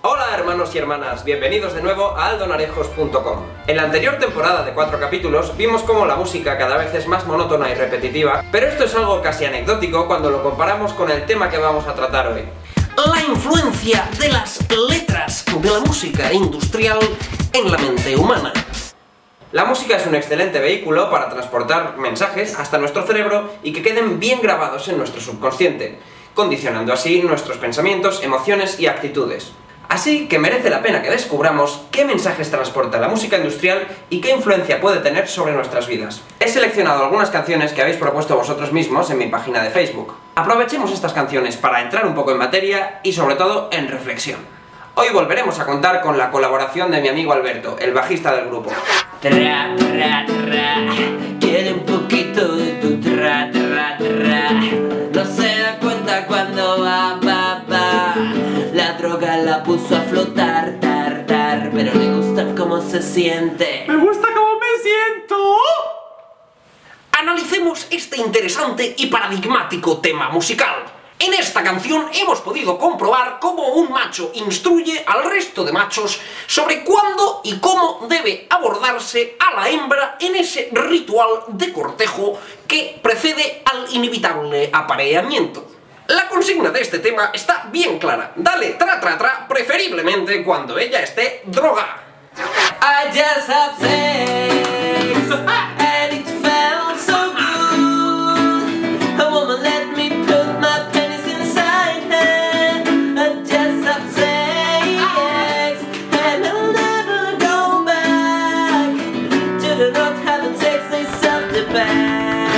Hola hermanos y hermanas, bienvenidos de nuevo a aldonarejos.com. En la anterior temporada de 4 capítulos vimos cómo la música cada vez es más monótona y repetitiva, pero esto es algo casi anecdótico cuando lo comparamos con el tema que vamos a tratar hoy. La influencia de las letras de la música industrial en la mente humana. La música es un excelente vehículo para transportar mensajes hasta nuestro cerebro y que queden bien grabados en nuestro subconsciente, condicionando así nuestros pensamientos, emociones y actitudes. Así que merece la pena que descubramos qué mensajes transporta la música industrial y qué influencia puede tener sobre nuestras vidas. He seleccionado algunas canciones que habéis propuesto vosotros mismos en mi página de Facebook. Aprovechemos estas canciones para entrar un poco en materia y sobre todo en reflexión. Hoy volveremos a contar con la colaboración de mi amigo Alberto, el bajista del grupo. Tra, tra, tra, quiere un poquito de tu tra, tra, tra. No se da cuenta cuando va. La droga la puso a flotar, pero le gusta cómo se siente. ¡Me gusta cómo me siento! Analicemos este interesante y paradigmático tema musical. En esta canción hemos podido comprobar cómo un macho instruye al resto de machos sobre cuándo y cómo debe abordarse a la hembra en ese ritual de cortejo que precede al inevitable apareamiento. La consigna de este tema está bien clara. Dale tra tra tra, preferiblemente cuando ella esté drogada. I just have sex and it felt so good. A woman let me put my penis inside her. I just have sex and I'll never go back to the not having sex is self-defense.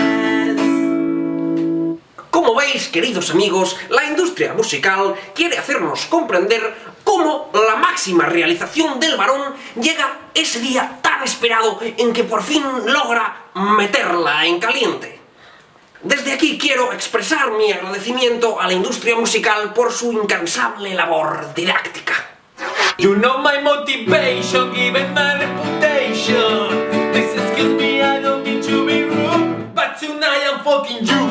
Como veis, queridos amigos, la industria musical quiere hacernos comprender cómo la máxima realización del varón llega ese día tan esperado en que por fin logra meterla en caliente. Desde aquí quiero expresar mi agradecimiento a la industria musical por su incansable labor didáctica. You know my motivation, given my reputation. This excuse me, I don't mean to be rude, but tonight I'm fucking you.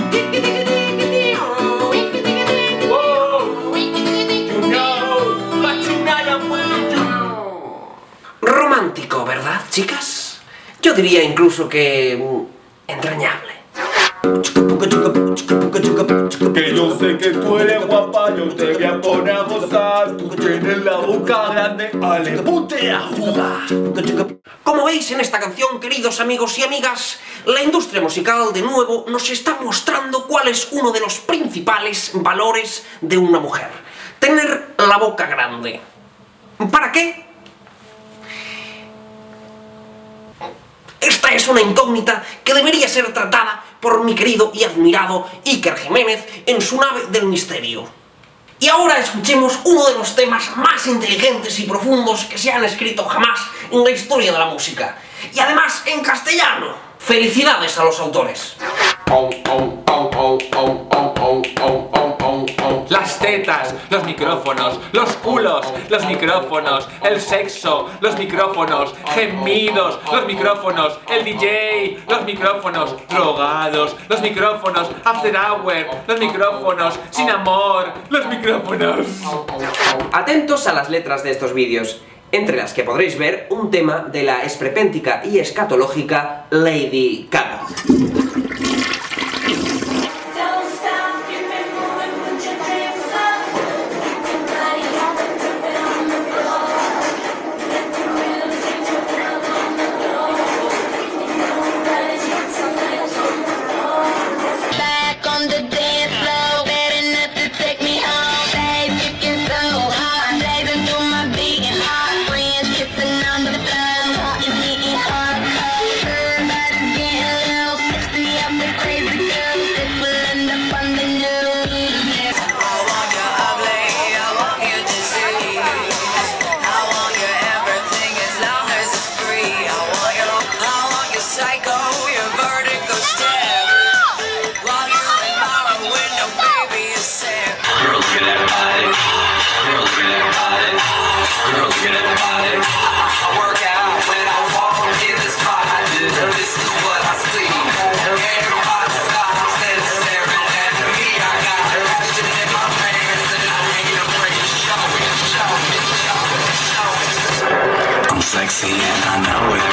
Romántico, ¿verdad, chicas? Yo diría incluso que entrañable. Que yo sé que tú eres guapa, yo te voy a poner a gozar. Tú tienes la boca grande, ale, ponte a jugar. Como veis en esta canción, queridos amigos y amigas, la industria musical de nuevo nos está mostrando cuál es uno de los principales valores de una mujer: tener la boca grande. ¿Para qué? Esta es una incógnita que debería ser tratada por mi querido y admirado Iker Jiménez en su nave del misterio. Y ahora escuchemos uno de los temas más inteligentes y profundos que se han escrito jamás en la historia de la música. Y además en castellano. ¡Felicidades a los autores! Las tetas, los micrófonos, los culos, los micrófonos, el sexo, los micrófonos, gemidos, los micrófonos, el DJ, los micrófonos, drogados, los micrófonos, after hour, los micrófonos, sin amor, los micrófonos. Atentos a las letras de estos vídeos, entre las que podréis ver un tema de la esperpéntica y escatológica Lady Gaga. sexy and I know it.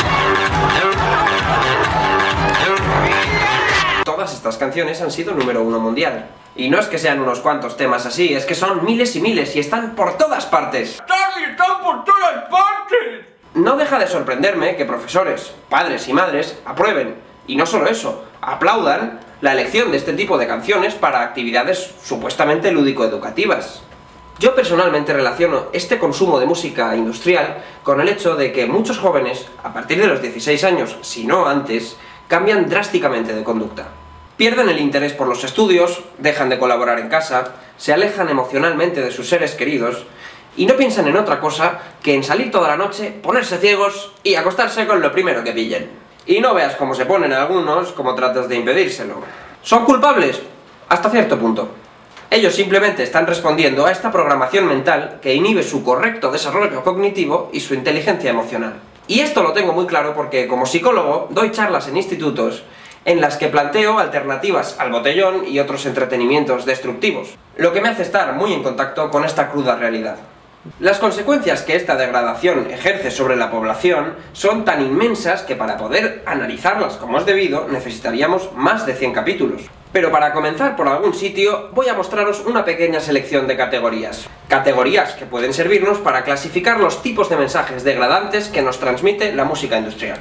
Todas estas canciones han sido número 1 mundial. Y no es que sean unos cuantos temas así, es que son miles y miles y están por todas partes. ¡Charlie, están por todas partes! No deja de sorprenderme que profesores, padres y madres aprueben, y no solo eso, aplaudan la elección de este tipo de canciones para actividades supuestamente lúdico-educativas. Yo personalmente relaciono este consumo de música industrial con el hecho de que muchos jóvenes, a partir de los 16 años, si no antes, cambian drásticamente de conducta. Pierden el interés por los estudios, dejan de colaborar en casa, se alejan emocionalmente de sus seres queridos y no piensan en otra cosa que en salir toda la noche, ponerse ciegos y acostarse con lo primero que pillen. Y no veas cómo se ponen algunos como tratas de impedírselo. ¿Son culpables? Hasta cierto punto. Ellos simplemente están respondiendo a esta programación mental que inhibe su correcto desarrollo cognitivo y su inteligencia emocional. Y esto lo tengo muy claro porque como psicólogo doy charlas en institutos en las que planteo alternativas al botellón y otros entretenimientos destructivos, lo que me hace estar muy en contacto con esta cruda realidad. Las consecuencias que esta degradación ejerce sobre la población son tan inmensas que para poder analizarlas como es debido necesitaríamos más de 100 capítulos. Pero para comenzar por algún sitio voy a mostraros una pequeña selección de categorías. Categorías que pueden servirnos para clasificar los tipos de mensajes degradantes que nos transmite la música industrial.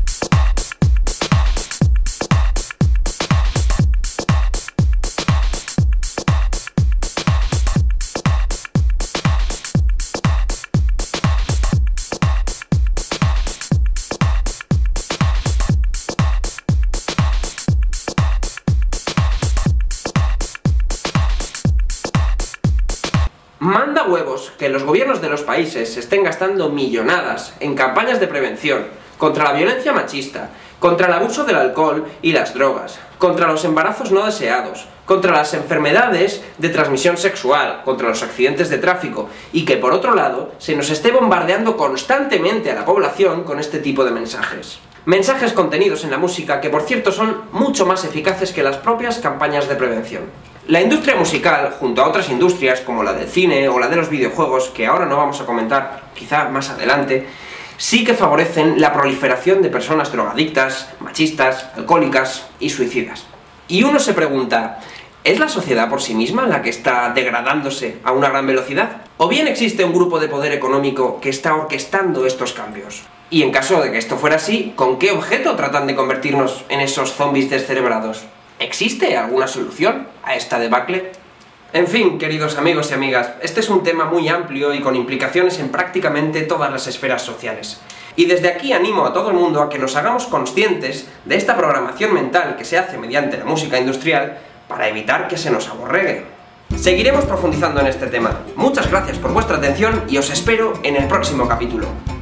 Manda huevos que los gobiernos de los países estén gastando millonadas en campañas de prevención contra la violencia machista, contra el abuso del alcohol y las drogas, contra los embarazos no deseados, contra las enfermedades de transmisión sexual, contra los accidentes de tráfico, y que por otro lado se nos esté bombardeando constantemente a la población con este tipo de mensajes. Mensajes contenidos en la música que por cierto son mucho más eficaces que las propias campañas de prevención. La industria musical, junto a otras industrias como la del cine o la de los videojuegos, que ahora no vamos a comentar, quizá más adelante, sí que favorecen la proliferación de personas drogadictas, machistas, alcohólicas y suicidas. Y uno se pregunta, ¿es la sociedad por sí misma la que está degradándose a una gran velocidad? ¿O bien existe un grupo de poder económico que está orquestando estos cambios? Y en caso de que esto fuera así, ¿con qué objeto tratan de convertirnos en esos zombies descerebrados? ¿Existe alguna solución a esta debacle? En fin, queridos amigos y amigas, este es un tema muy amplio y con implicaciones en prácticamente todas las esferas sociales. Y desde aquí animo a todo el mundo a que nos hagamos conscientes de esta programación mental que se hace mediante la música industrial para evitar que se nos aborregue. Seguiremos profundizando en este tema. Muchas gracias por vuestra atención y os espero en el próximo capítulo.